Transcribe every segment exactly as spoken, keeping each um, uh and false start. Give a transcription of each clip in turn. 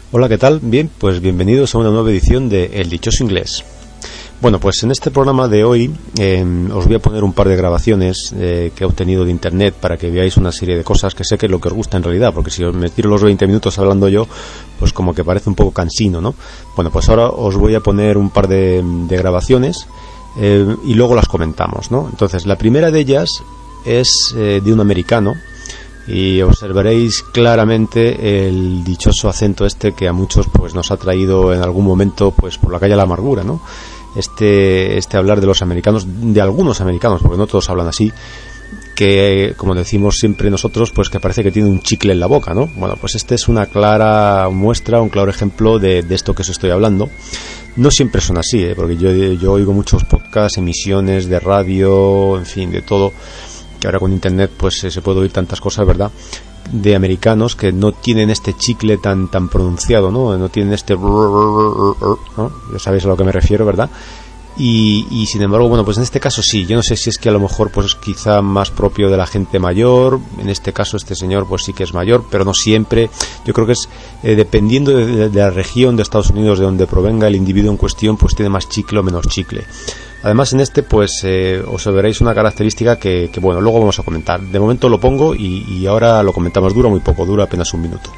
Hola, ¿qué tal? Bien, pues bienvenidos a una nueva edición de El Dichoso Inglés. Bueno, pues en este programa de hoy eh, os voy a poner un par de grabaciones eh, que he obtenido de internet para que veáis una serie de cosas que sé que es lo que os gusta en realidad, porque si os me tiro los veinte minutos hablando yo, pues como que parece un poco cansino, ¿no? Bueno, pues ahora os voy a poner un par de, de grabaciones eh, y luego las comentamos, ¿no? Entonces, la primera de ellas es eh, de un americano, y observaréis claramente el dichoso acento este que a muchos pues nos ha traído en algún momento pues por la calle a la amargura, ¿no? Este, este hablar de los americanos, de algunos americanos, porque no todos hablan así, que como decimos siempre nosotros, pues que parece que tiene un chicle en la boca, ¿no? Bueno, pues este es una clara muestra, un claro ejemplo de, de esto que os estoy hablando. No siempre son así, ¿eh? Porque yo, yo oigo muchos podcasts, emisiones de radio, en fin, de todo, que ahora con internet pues se puede oír tantas cosas, ¿verdad?, de americanos que no tienen este chicle tan tan pronunciado, ¿no? No tienen este, ¿no? Ya sabéis a lo que me refiero, ¿verdad? Y, y sin embargo, bueno, pues en este caso sí, yo no sé si es que a lo mejor pues quizá más propio de la gente mayor, en este caso este señor pues sí que es mayor, pero no siempre. Yo creo que es eh, dependiendo de, de, de la región de Estados Unidos de donde provenga el individuo en cuestión, pues tiene más chicle o menos chicle. Además en este pues eh, os veréis una característica que, que bueno, luego vamos a comentar. De momento lo pongo y, y ahora lo comentamos. Dura muy poco, dura apenas un minuto.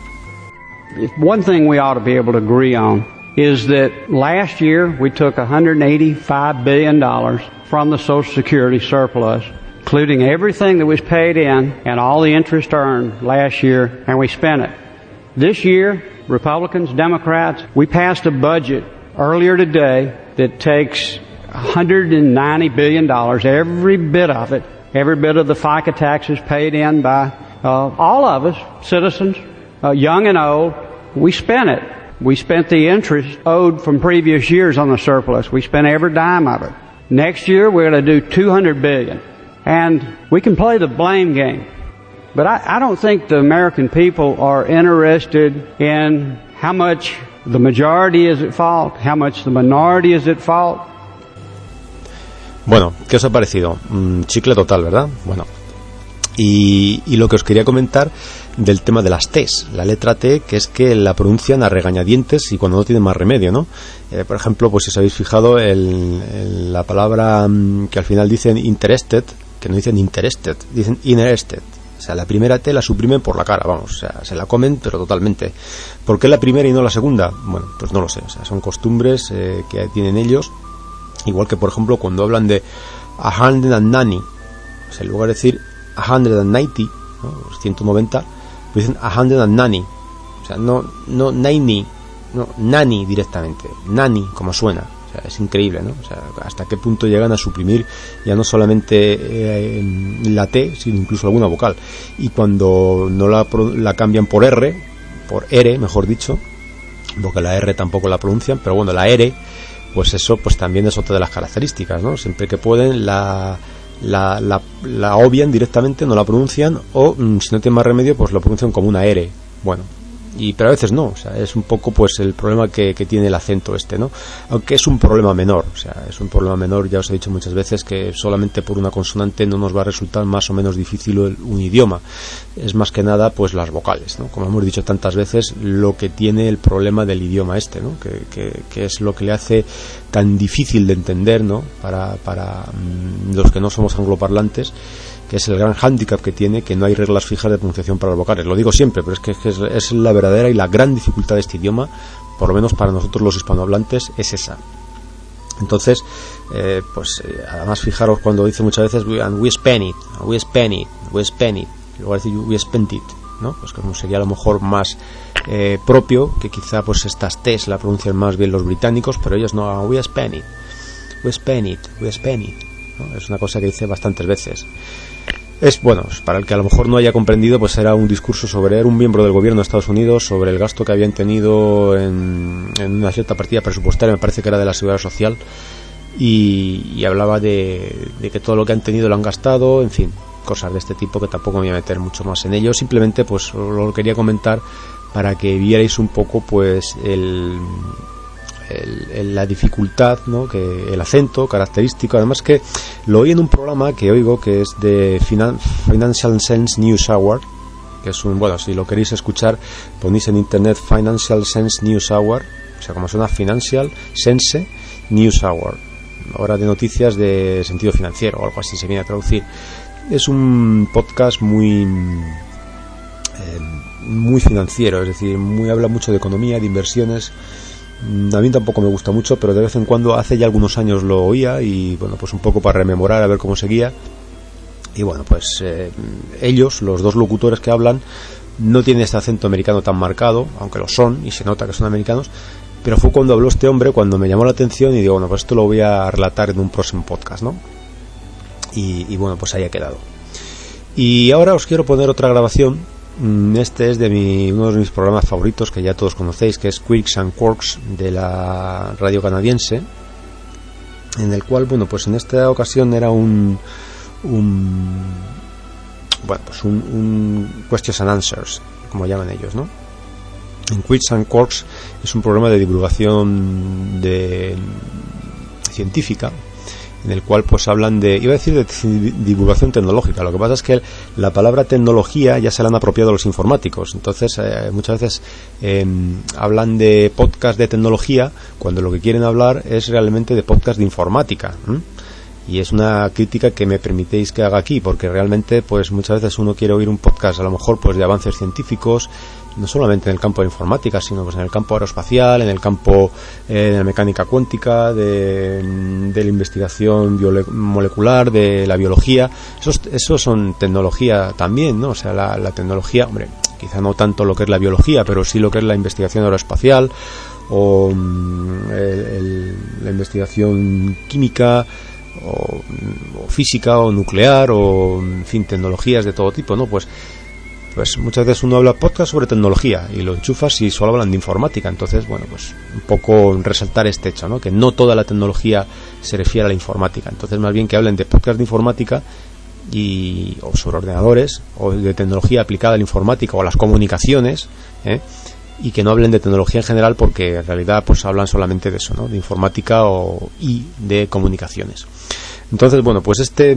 One thing we ought to be able to agree on is that last year we took one hundred eighty-five billion dollars from the Social Security surplus, including everything that was paid in and all the interest earned last year, and we spent it. This year, Republicans, Democrats, we passed a budget earlier today that takes one hundred ninety billion dollars, every bit of it, every bit of the FICA taxes paid in by uh, all of us, citizens, uh, young and old. We spent it. We spent the interest owed from previous years on the surplus. We spent every dime of it. Next year we're going to do two hundred billion dollars. And we can play the blame game. But I, I don't think the American people are interested in how much the majority is at fault, how much the minority is at fault. Bueno, ¿qué os ha parecido? Mm, chicle total, ¿verdad? Bueno, y, y lo que os quería comentar del tema de las T's, la letra T, que es que la pronuncian a regañadientes y cuando no tienen más remedio, ¿no? Eh, por ejemplo, pues si os habéis fijado, el, el, la palabra mm, que al final dicen interested, que no dicen interested, dicen interested. O sea, la primera T la suprimen por la cara, vamos, o sea, se la comen, pero totalmente. ¿Por qué la primera y no la segunda? Bueno, pues no lo sé, o sea, son costumbres eh, que tienen ellos. Igual que, por ejemplo, cuando hablan de a hundred and ninety, o sea, en lugar de decir a hundred and ninety, ¿no?, ciento noventa, pues dicen a hundred and ninety, o sea, no, no ninety, no, nani directamente, nani, como suena, o sea, es increíble, ¿no? O sea, hasta qué punto llegan a suprimir ya no solamente eh, la T, sino incluso alguna vocal, y cuando no la, la cambian por R, por R, mejor dicho, porque la R tampoco la pronuncian, pero bueno, la R, pues eso pues también es otra de las características, ¿no? Siempre que pueden la, la, la, la obvian directamente, no la pronuncian, o mmm, si no tienen más remedio pues lo pronuncian como una R. Bueno, y pero a veces no, o sea, es un poco pues el problema que, que tiene el acento este, ¿no? Aunque es un problema menor, o sea, es un problema menor, ya os he dicho muchas veces que solamente por una consonante no nos va a resultar más o menos difícil un idioma, es más que nada pues las vocales, ¿no? Como hemos dicho tantas veces, lo que tiene el problema del idioma este, ¿no? Que, que, que es lo que le hace tan difícil de entender, ¿no? Para, para mmm, los que no somos angloparlantes, que es el gran hándicap que tiene, que no hay reglas fijas de pronunciación para las vocales. Lo digo siempre, pero es que, es, que es, es la verdadera y la gran dificultad de este idioma, por lo menos para nosotros los hispanohablantes, es esa. Entonces, eh, pues eh, además fijaros cuando dice muchas veces we, and we spent it, we spent it, we spent it, y luego decir we spent it, ¿no? Pues como sería a lo mejor más eh, propio, que quizá pues estas T's la pronuncian más bien los británicos, pero ellos no, we spent it, we spent it, we spent it, ¿no? Es una cosa que dice bastantes veces. Es, bueno, para el que a lo mejor no haya comprendido, pues era un discurso sobre, era un miembro del gobierno de Estados Unidos, sobre el gasto que habían tenido en, en una cierta partida presupuestaria, me parece que era de la Seguridad Social, y, y hablaba de, de que todo lo que han tenido lo han gastado, en fin, cosas de este tipo que tampoco me voy a meter mucho más en ello, simplemente pues lo quería comentar para que vierais un poco pues el... El, el, la dificultad, ¿no? Que el acento característico, además que lo oí en un programa que oigo que es de Finan- Financial Sense News Hour, que es un, bueno, si lo queréis escuchar, ponéis en internet Financial Sense News Hour, o sea, como suena Financial Sense News Hour, hora de noticias de sentido financiero o algo así se viene a traducir. Es un podcast muy eh, muy financiero, es decir, muy habla mucho de economía, de inversiones. A mí tampoco me gusta mucho, pero de vez en cuando, hace ya algunos años lo oía y bueno, pues un poco para rememorar a ver cómo seguía. Y bueno, pues eh, ellos, los dos locutores que hablan, no tienen este acento americano tan marcado, aunque lo son y se nota que son americanos, pero fue cuando habló este hombre cuando me llamó la atención y digo, bueno, pues esto lo voy a relatar en un próximo podcast, ¿no? Y, y bueno, pues ahí ha quedado. Y ahora os quiero poner otra grabación. Este es de mi, uno de mis programas favoritos que ya todos conocéis, que es Quirks and Quarks, de la radio canadiense, en el cual, bueno, pues en esta ocasión era un, un bueno, pues un, un questions and answers, como llaman ellos, ¿no? En Quirks and Quarks es un programa de divulgación de científica, en el cual pues hablan de, iba a decir de divulgación tecnológica. Lo que pasa es que la palabra tecnología ya se la han apropiado los informáticos, entonces eh, muchas veces eh, hablan de podcast de tecnología cuando lo que quieren hablar es realmente de podcast de informática, ¿eh? Y es una crítica que me permitéis que haga aquí, porque realmente pues muchas veces uno quiere oír un podcast a lo mejor pues de avances científicos, no solamente en el campo de informática, sino pues en el campo aeroespacial, en el campo eh, de la mecánica cuántica, de, de la investigación molecular, de la biología. Esos, esos son tecnología también, ¿no? O sea, la, la tecnología, hombre, quizá no tanto lo que es la biología, pero sí lo que es la investigación aeroespacial o el, el, la investigación química, O, o física o nuclear o en fin, tecnologías de todo tipo, ¿no? Pues pues muchas veces uno habla podcast sobre tecnología y lo enchufas y solo hablan de informática. Entonces, bueno, pues un poco resaltar este hecho, ¿no? Que no toda la tecnología se refiere a la informática. Entonces, más bien que hablen de podcast de informática y o sobre ordenadores o de tecnología aplicada a la informática o a las comunicaciones, ¿eh? Y que no hablen de tecnología en general, porque en realidad pues hablan solamente de eso, ¿no? De informática o, y de comunicaciones. Entonces, bueno, pues este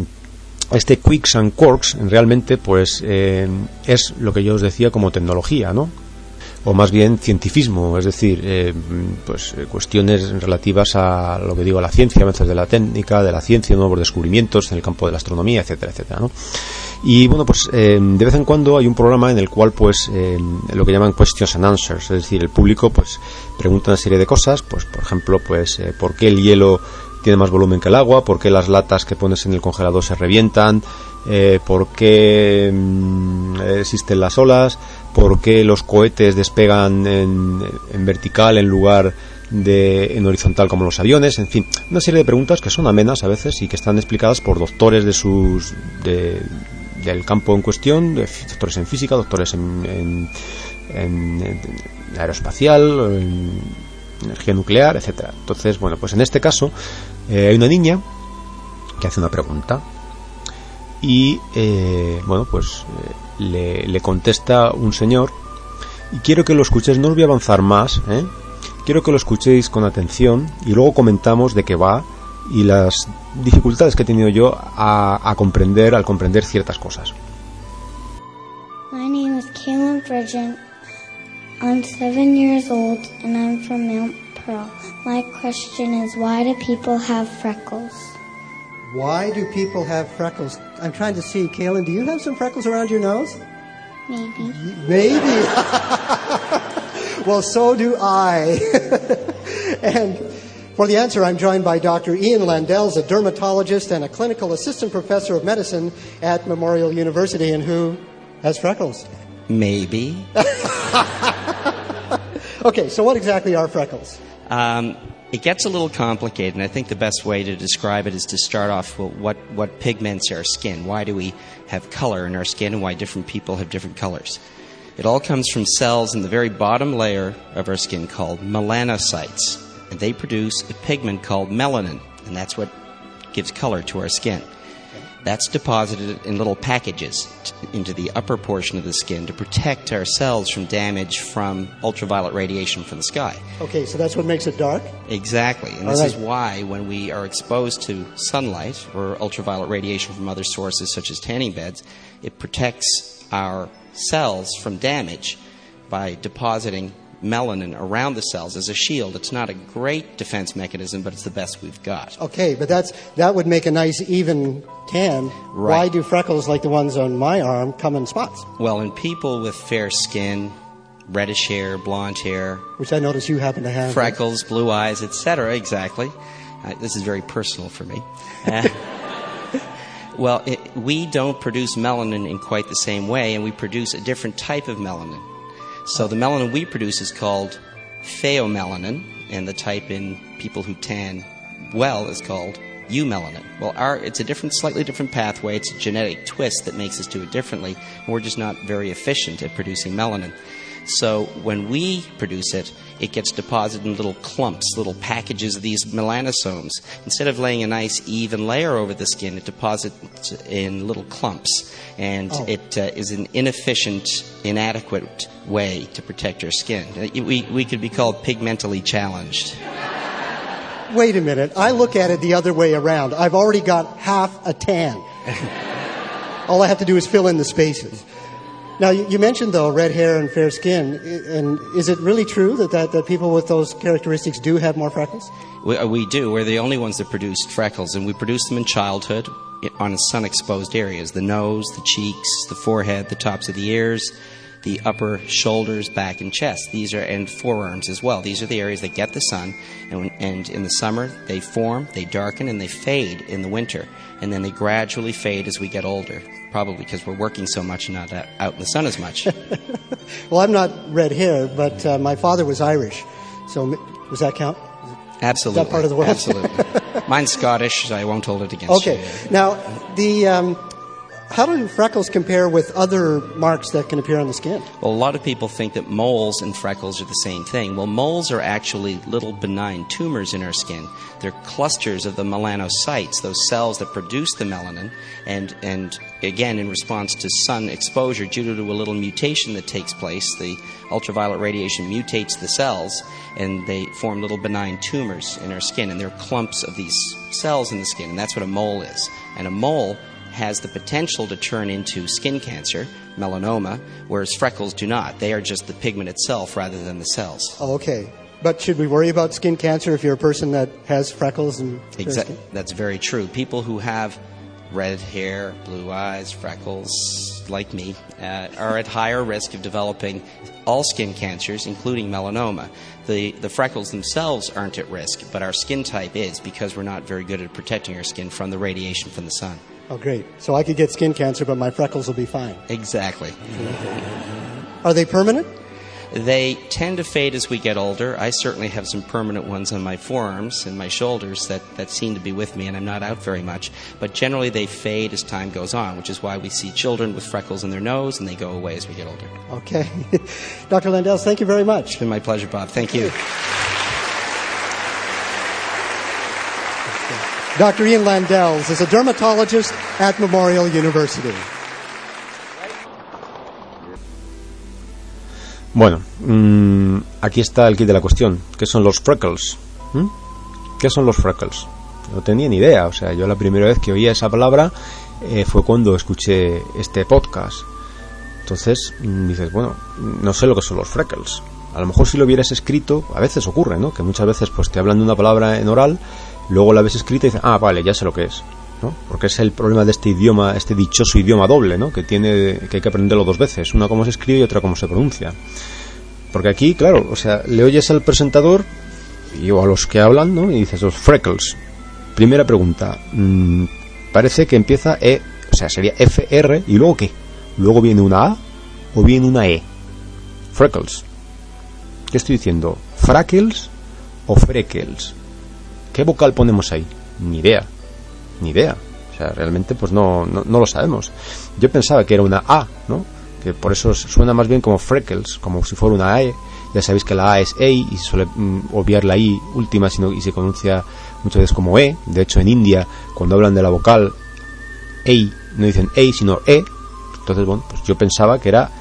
este Quirks and Quarks realmente pues eh, es lo que yo os decía como tecnología, ¿no? O más bien cientifismo, es decir, eh, pues eh, cuestiones relativas a lo que digo, a la ciencia, avances de la técnica, de la ciencia, nuevos descubrimientos en el campo de la astronomía, etcétera, etcétera, ¿no? Y bueno, pues eh, de vez en cuando hay un programa en el cual pues eh, lo que llaman questions and answers, es decir, el público pues pregunta una serie de cosas, pues por ejemplo, pues eh, ¿por qué el hielo tiene más volumen que el agua? ¿Por qué las latas que pones en el congelador se revientan? Eh, ¿Por qué mm, existen las olas? ¿Por qué los cohetes despegan en, en vertical en lugar de en horizontal como los aviones? En fin, una serie de preguntas que son amenas a veces y que están explicadas por doctores de sus de, del campo en cuestión, de, doctores en física, doctores en, en, en, en aeroespacial, en energía nuclear, etcétera. Entonces, bueno, pues en este caso eh, hay una niña que hace una pregunta y eh, bueno, pues eh, le, le contesta un señor, y quiero que lo escuchéis, no os voy a avanzar más, ¿eh? Quiero que lo escuchéis con atención y luego comentamos de qué va y las dificultades que he tenido yo a, a comprender, al comprender ciertas cosas. My name is Kaylin Bridgen. I'm seven years old and I'm from Mount Pearl. My question is, why do people have freckles? Why do people have freckles? I'm trying to see, Kaylin, do you have some freckles around your nose? Maybe. Maybe. Well, so do I. And for the answer, I'm joined by Doctor Ian Landells, a dermatologist and a clinical assistant professor of medicine at Memorial University, and who has freckles? Maybe. Okay, so what exactly are freckles? Um, it gets a little complicated, and I think the best way to describe it is to start off with what, what pigments our skin. Why do we have color in our skin, and why different people have different colors? It all comes from cells in the very bottom layer of our skin called melanocytes, and they produce a pigment called melanin, and that's what gives color to our skin. That's deposited in little packages t- into the upper portion of the skin to protect our cells from damage from ultraviolet radiation from the sky. Okay, so that's what makes it dark? Exactly. And All this right. is why when we are exposed to sunlight or ultraviolet radiation from other sources such as tanning beds, it protects our cells from damage by depositing melanin around the cells as a shield. It's not a great defense mechanism, but it's the best we've got. Okay, but that's that would make a nice even tan. Right. Why do freckles like the ones on my arm come in spots? Well, in people with fair skin, reddish hair, blonde hair, Which I notice you happen to have. freckles, blue eyes, et cetera, exactly. Uh, this is very personal for me. Uh, well, it, we don't produce melanin in quite the same way, and we produce a different type of melanin. So the melanin we produce is called pheomelanin, and the type in people who tan well is called eumelanin. Well, our, it's a different, slightly different pathway. It's a genetic twist that makes us do it differently, and we're just not very efficient at producing melanin. So when we produce it, it gets deposited in little clumps, little packages of these melanosomes. Instead of laying a nice even layer over the skin, it deposits in little clumps. And Oh. it uh, is an inefficient, inadequate way to protect your skin. Uh, We, we could be called pigmentally challenged. Wait a minute. I look at it the other way around. I've already got half a tan. All I have to do is fill in the spaces. Now, you, you mentioned, though, red hair and fair skin. I- And is it really true that, that, that people with those characteristics do have more freckles? We, uh, we do. We're the only ones that produce freckles, and we produce them in childhood i- on sun-exposed areas. The nose, the cheeks, the forehead, the tops of the ears, the upper shoulders, back, and chest. These are, and forearms as well. These are the areas that get the sun, and, when, and in the summer they form, they darken, and they fade in the winter. And then they gradually fade as we get older, probably because we're working so much and not out out in the sun as much. Well, I'm not red hair, but uh, my father was Irish. So m- does that count? Absolutely. That part of the world? Absolutely. Mine's Scottish, so I won't hold it against Okay. you. Now, the um, how do freckles compare with other marks that can appear on the skin? Well, a lot of people think that moles and freckles are the same thing. Well, moles are actually little benign tumors in our skin. They're clusters of the melanocytes, those cells that produce the melanin, and, and again, in response to sun exposure, due to a little mutation that takes place, the ultraviolet radiation mutates the cells, and they form little benign tumors in our skin, and they're clumps of these cells in the skin, and that's what a mole is. And a mole has the potential to turn into skin cancer, melanoma, whereas freckles do not. They are just the pigment itself rather than the cells. Oh, okay. But should we worry about skin cancer if you're a person that has freckles and fair Exa- skin? that's very true. People who have red hair, blue eyes, freckles, like me, uh, are at higher risk of developing all skin cancers, including melanoma. The, the freckles themselves aren't at risk, but our skin type is, because we're not very good at protecting our skin from the radiation from the sun. Oh, great. So I could get skin cancer, but my freckles will be fine. Exactly. Are they permanent? They tend to fade as we get older. I certainly have some permanent ones on my forearms and my shoulders that, that seem to be with me, and I'm not out very much. But generally they fade as time goes on, which is why we see children with freckles in their nose, and they go away as we get older. Okay. Doctor Landells, thank you very much. It's been my pleasure, Bob. Thank you. Doctor Ian Landells is a dermatologist at Memorial University. Bueno, mmm, aquí está el kit de la cuestión. ¿Qué son los freckles? ¿Mm? ¿Qué son los freckles? No tenía ni idea. O sea, yo la primera vez que oía esa palabra eh, fue cuando escuché este podcast. Entonces mmm, dices, bueno, no sé lo que son los freckles. A lo mejor si lo hubieras escrito, a veces ocurre, ¿no? Que muchas veces pues te hablan de una palabra en oral, luego la ves escrita y dices, ah, vale, ya sé lo que es, ¿no? Porque es el problema de este idioma, este dichoso idioma doble, ¿no? Que tiene, que hay que aprenderlo dos veces, una cómo se escribe y otra cómo se pronuncia. Porque aquí, claro, o sea, le oyes al presentador y o a los que hablan, ¿no? Y dices, los freckles. Primera pregunta, mmm, parece que empieza E, o sea, sería F R y luego ¿qué? Luego viene una A o viene una E. Freckles. ¿Qué estoy diciendo? ¿Freckles o freckles? ¿Qué vocal ponemos ahí? Ni idea, ni idea. O sea, realmente pues no, no, no lo sabemos. Yo pensaba que era una A, ¿no? Que por eso suena más bien como freckles, como si fuera una E. Ya sabéis que la A es E y se suele mm, obviar la I última sino, y se pronuncia muchas veces como E. De hecho, en India, cuando hablan de la vocal ei, no dicen ei, sino e. Entonces, bueno, pues yo pensaba que era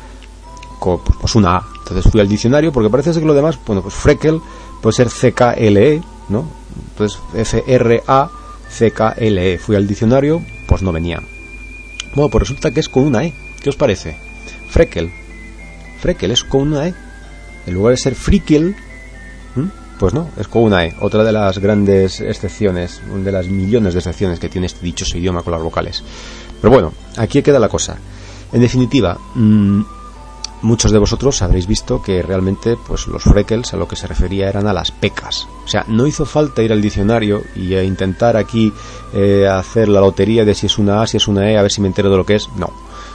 pues una A. Entonces fui al diccionario, porque parece ser que lo demás, bueno, pues freckle puede ser C K L E, ¿no? Entonces F R A C K L E. Fui al diccionario, pues no venía. Bueno, pues resulta que es con una E. ¿Qué os parece? Freckle. Freckle es con una E. En lugar de ser frickle, ¿hmm? Pues no, es con una E. Otra de las grandes excepciones, de las millones de excepciones que tiene este dichoso idioma con las vocales. Pero bueno, aquí queda la cosa. En definitiva, mmm, muchos de vosotros habréis visto que realmente pues los freckles a lo que se refería eran a las pecas. O sea, no hizo falta ir al diccionario y a intentar aquí eh, hacer la lotería de si es una A, si es una E, a ver si me entero de lo que es. No.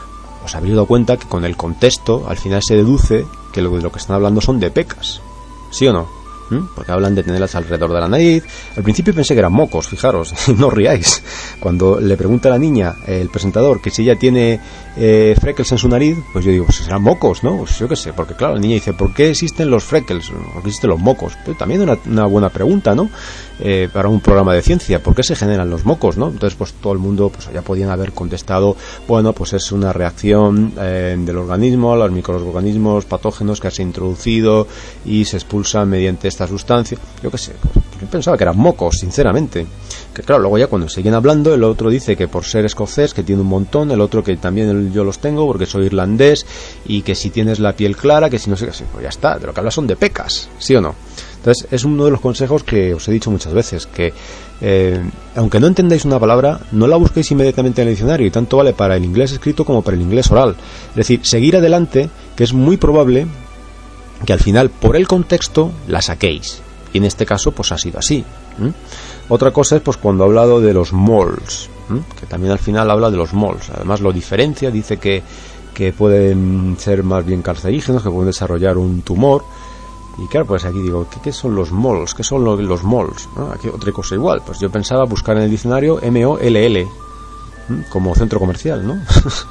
Os habréis dado cuenta que con el contexto al final se deduce que lo de lo que están hablando son de pecas. ¿Sí o no? ¿Mm? Porque hablan de tenerlas alrededor de la nariz. Al principio pensé que eran mocos, fijaros, no os riáis. Cuando le pregunta a la niña, el presentador, que si ella tiene eh, freckles en su nariz, pues yo digo, pues serán mocos, ¿no? Pues yo qué sé, porque claro, la niña dice, ¿por qué existen los freckles? ¿Por qué existen los mocos? Pero también una, una buena pregunta, ¿no? Eh, para un programa de ciencia, ¿por qué se generan los mocos, no? Entonces, pues todo el mundo, pues ya podían haber contestado, bueno, pues es una reacción eh, del organismo a los microorganismos patógenos que se ha introducido y se expulsan mediante esta sustancia. Yo qué sé, pues, yo pensaba que eran mocos, sinceramente. Que claro, luego ya cuando siguen hablando, el otro dice que por ser escocés, que tiene un montón, el otro que también yo los tengo porque soy irlandés, y que si tienes la piel clara, que si no sé qué, pues ya está, de lo que hablas son de pecas, ¿sí o no? Entonces es uno de los consejos que os he dicho muchas veces, que eh, aunque no entendáis una palabra, no la busquéis inmediatamente en el diccionario, y tanto vale para el inglés escrito como para el inglés oral. Es decir, seguir adelante, que es muy probable que al final por el contexto la saquéis, y en este caso pues ha sido así. ¿Mm? Otra cosa es pues cuando ha hablado de los moles, ¿Mm? que también al final habla de los moles, además lo diferencia, dice que, que pueden ser más bien cancerígenos, que pueden desarrollar un tumor. Y claro, pues aquí digo, ¿qué, qué son los moles? ¿Qué son los, los moles? ¿No? Aquí otra cosa igual. Pues yo pensaba buscar en el diccionario M O L L, ¿m? Como centro comercial, ¿no?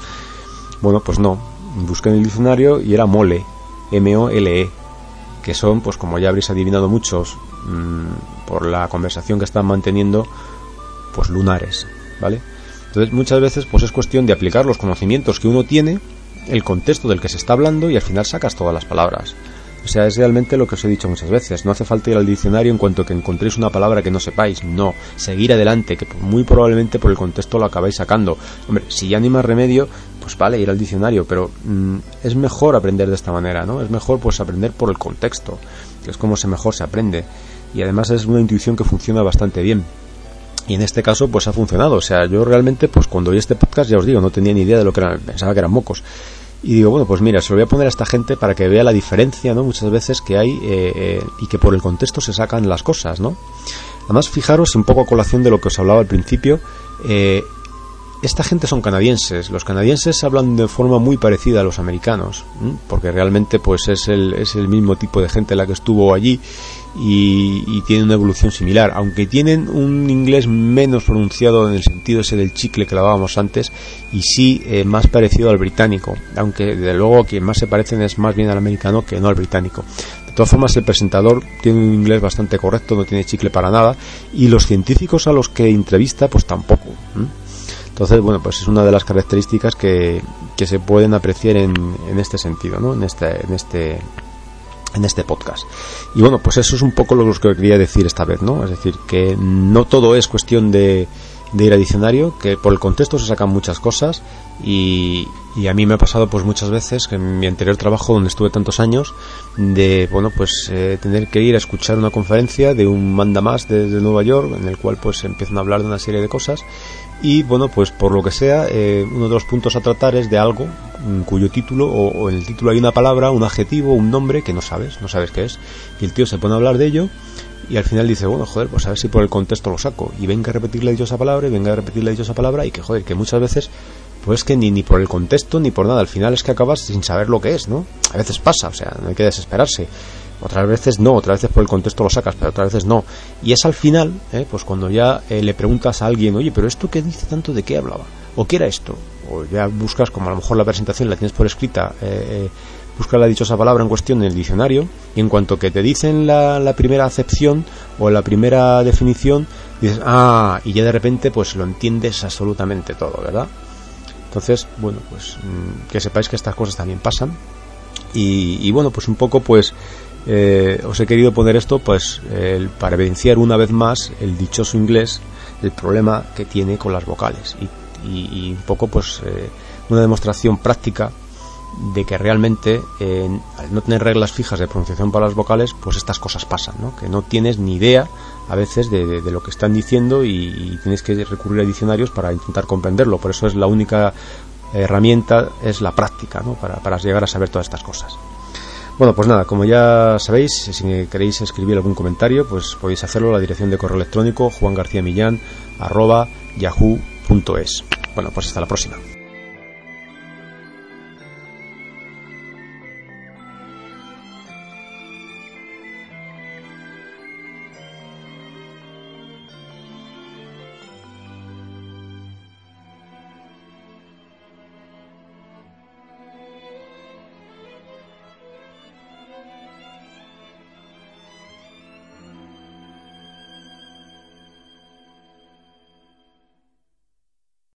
Bueno, pues no. Busqué en el diccionario y era mole, M O L E, que son, pues como ya habréis adivinado muchos, mmm, por la conversación que están manteniendo, pues lunares, ¿vale? Entonces muchas veces pues es cuestión de aplicar los conocimientos que uno tiene, el contexto del que se está hablando, y al final sacas todas las palabras. O sea, es realmente lo que os he dicho muchas veces. No hace falta ir al diccionario en cuanto que encontréis una palabra que no sepáis. No, seguir adelante, que muy probablemente por el contexto lo acabáis sacando. Hombre, si ya ni más remedio, pues vale, ir al diccionario, pero mmm, es mejor aprender de esta manera, ¿no? Es mejor pues aprender por el contexto, que es como se mejor se aprende. Y además es una intuición que funciona bastante bien. Y en este caso pues ha funcionado. O sea, yo realmente pues cuando oí este podcast, ya os digo, no tenía ni idea de lo que eran, pensaba que eran mocos. Y digo, bueno, pues mira, se lo voy a poner a esta gente para que vea la diferencia, ¿no? Muchas veces que hay eh, eh, y que por el contexto se sacan las cosas, ¿no? Además, fijaros, un poco a colación de lo que os hablaba al principio, eh, esta gente son canadienses. Los canadienses hablan de forma muy parecida a los americanos, ¿eh? Porque realmente pues es el, es el mismo tipo de gente la que estuvo allí y, y tienen una evolución similar, aunque tienen un inglés menos pronunciado en el sentido ese del chicle que hablábamos antes, y sí eh, más parecido al británico, aunque de luego quien más se parecen es más bien al americano que no al británico. De todas formas, el presentador tiene un inglés bastante correcto, no tiene chicle para nada, y los científicos a los que entrevista pues tampoco, ¿eh? Entonces, bueno, pues es una de las características que, que se pueden apreciar en, en este sentido, ¿no? En este, en este, en este podcast. Y bueno, pues eso es un poco lo que quería decir esta vez, ¿no? Es decir, que no todo es cuestión de, de ir a diccionario, que por el contexto se sacan muchas cosas, y, y a mí me ha pasado pues muchas veces que en mi anterior trabajo, donde estuve tantos años, de, bueno, pues eh, tener que ir a escuchar una conferencia de un mandamás desde Nueva York, en el cual pues empiezan a hablar de una serie de cosas. Y bueno, pues por lo que sea, eh, uno de los puntos a tratar es de algo mm, cuyo título, o, o en el título hay una palabra, un adjetivo, un nombre que no sabes, no sabes qué es, y el tío se pone a hablar de ello, y al final dice, bueno, joder, pues a ver si por el contexto lo saco, y venga a repetirle dichosa palabra, y venga a repetirle dichosa palabra, y que joder, que muchas veces, pues que ni, ni por el contexto, ni por nada, al final es que acabas sin saber lo que es, ¿no? A veces pasa, o sea, no hay que desesperarse. Otras veces no, otras veces por el contexto lo sacas, pero otras veces no. Y es al final, eh, pues cuando ya eh, le preguntas a alguien, oye, pero esto que dice tanto, ¿de qué hablaba? ¿O qué era esto? O ya buscas, como a lo mejor la presentación la tienes por escrita, eh, eh, buscar la dichosa palabra en cuestión en el diccionario, y en cuanto que te dicen la, la primera acepción o la primera definición, dices, ah, y ya de repente pues lo entiendes absolutamente todo, ¿verdad? Entonces, bueno, pues que sepáis que estas cosas también pasan. Y, y bueno, pues un poco pues eh, os he querido poner esto pues eh, para evidenciar una vez más el dichoso inglés, el problema que tiene con las vocales, y, y, y un poco pues eh, una demostración práctica de que realmente eh, al no tener reglas fijas de pronunciación para las vocales, pues estas cosas pasan, ¿no? Que no tienes ni idea a veces de, de, de lo que están diciendo, y, y tienes que recurrir a diccionarios para intentar comprenderlo. Por eso es la única herramienta, es la práctica, ¿no? Para, para llegar a saber todas estas cosas. Bueno, pues nada, como ya sabéis, si me queréis escribir algún comentario, pues podéis hacerlo a la dirección de correo electrónico juan garcía millán arroba yahoo punto es. Bueno, pues hasta la próxima.